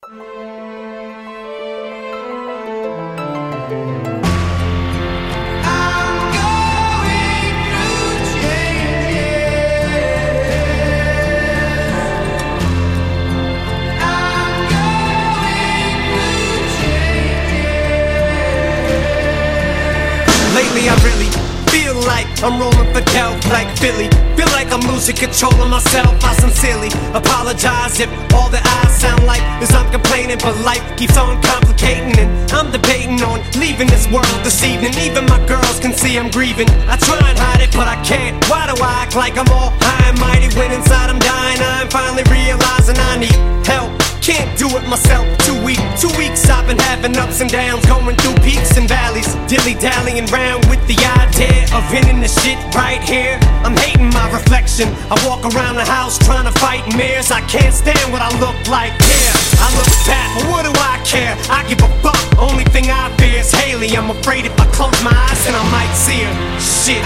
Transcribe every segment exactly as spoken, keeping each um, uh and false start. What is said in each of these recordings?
Lately I really feel like I'm rolling for Delph like Philly. Feel like I'm losing control of myself. I sincerely apologize if all that I sound like is I'm complaining, but life keeps on complicating, and I'm debating on leaving this world this evening. Even my girls can see I'm grieving. I try and hide it, but I can't. Why do I act like I'm all high and mighty when inside I'm dying? I'm finally realizing I need help. Can't do it myself, too weak. Two weeks I've been having ups and downs, going through peaks and valleys, dilly-dallying around with the idea of ending the shit right here. I'm hating my reflection. I walk around the house trying to fight mirrors. I can't stand what I look like. Yeah, I look fat, but what do I care? I give a fuck. Only thing I fear is Haley. I'm afraid if I close my eyes then I might see her. Shit.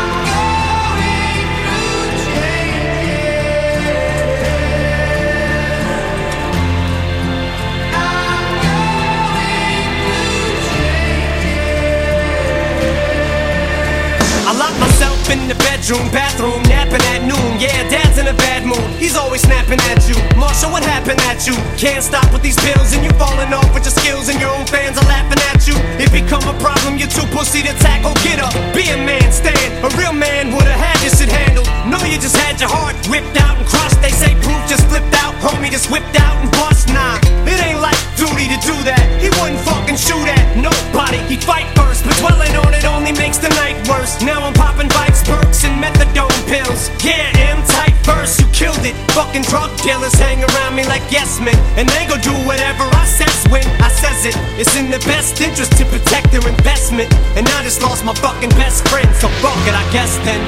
I lock myself in the bedroom, bathroom, napping at noon. Yeah, Dad's in a bad mood, he's always snapping at you. Marshall, what happened at you? Can't stop with these pills and you falling off with your skills, and your own fans are laughing at you. It become a problem, you're too pussy to tackle. Get up, be a man, stand. A real man would've had this shit handled. No, you just had your heart ripped out and crushed. They say proof just flipped out, homie just whipped out and bust. Nah, it ain't like duty to do that. He wouldn't fucking shoot at nobody, he'd fight first, but dwelling on it only makes the night worse. Now I'm popping Vikes, perks, and methadone pills. Yeah, M-type verse, you killed it. Fucking drug dealers hang around me like yes men, and they gon' do whatever I says when I says it. It's in their best interest to protect their investment, and I just lost my fucking best friend, so fuck it, I guess then.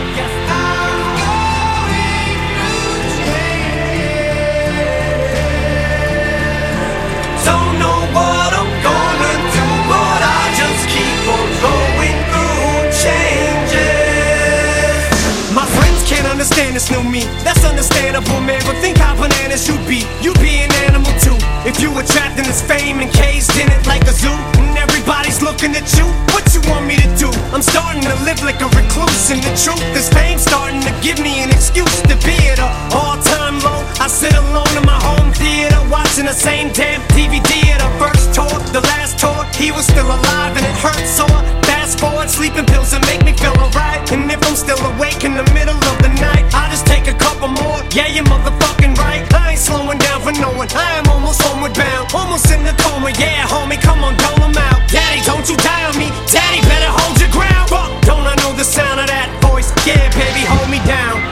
Don't know what I'm gonna do, but I just keep on going through changes. My friends can't understand this new me, that's understandable, man, but think how bananas you'd be. You'd be an animal too, if you were trapped in this fame and caged in it like a zoo, and everybody's looking at you. What you want me to do? I'm starting to live like a recluse, and the truth is fame's starting to give me an excuse to be at a all-time low. I sit alone in my home theater, watching the same damn D V D of the first tour, the last tour. He was still alive and it hurt sore. Fast forward, sleeping pills that make me feel alright, and if I'm still awake in the middle of the night, I'll just take a couple more. Yeah, you're motherfucking right, I ain't slowing down for no one. I am almost homeward bound, almost in the coma. Yeah, homie, come on, dole 'em out. Daddy, don't you die on me. Daddy, better hold your ground. Fuck, don't I know the sound of that voice? Yeah, baby, hold me down.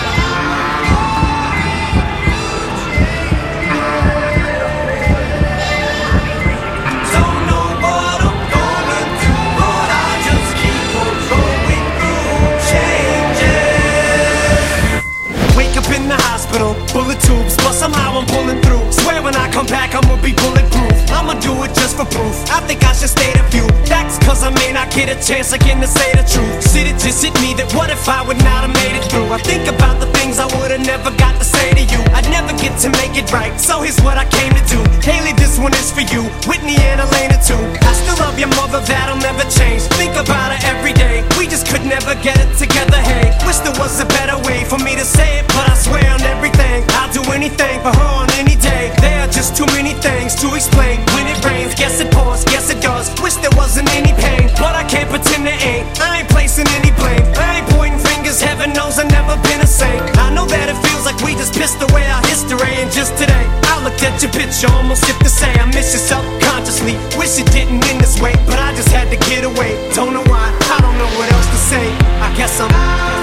Bullet tubes, but somehow I'm pulling through. Swear when I come back I'ma be bulletproof. I'ma do it just for proof. I think I should state a few facts, cause I may not get a chance again to say the truth. Shit, it just hit me that what if I would not have made it through? I think about the things I would've never got to say to you. I'd never get to make it right, so here's what I came to do. Haley, this one is for you, Whitney and Elena too. I still love your mother, that'll never change. Think about her every day, we just could never get it together. Hey, wish there was a better way for me to say it, but I swear on everything I'll do anything for her on any day. There are just too many things to explain. When it rains, guess it pours, guess it does. Wish there wasn't any pain, but I can't pretend there ain't. I ain't placing any blame, I ain't pointing fingers. Heaven knows I've never been a saint. I know that it feels like we just pissed away our history, and just today I looked at your picture, almost skipped to say I miss you subconsciously. Wish it didn't end this way, but I just had to get away. Don't know why, I don't know what else to say. I guess I'm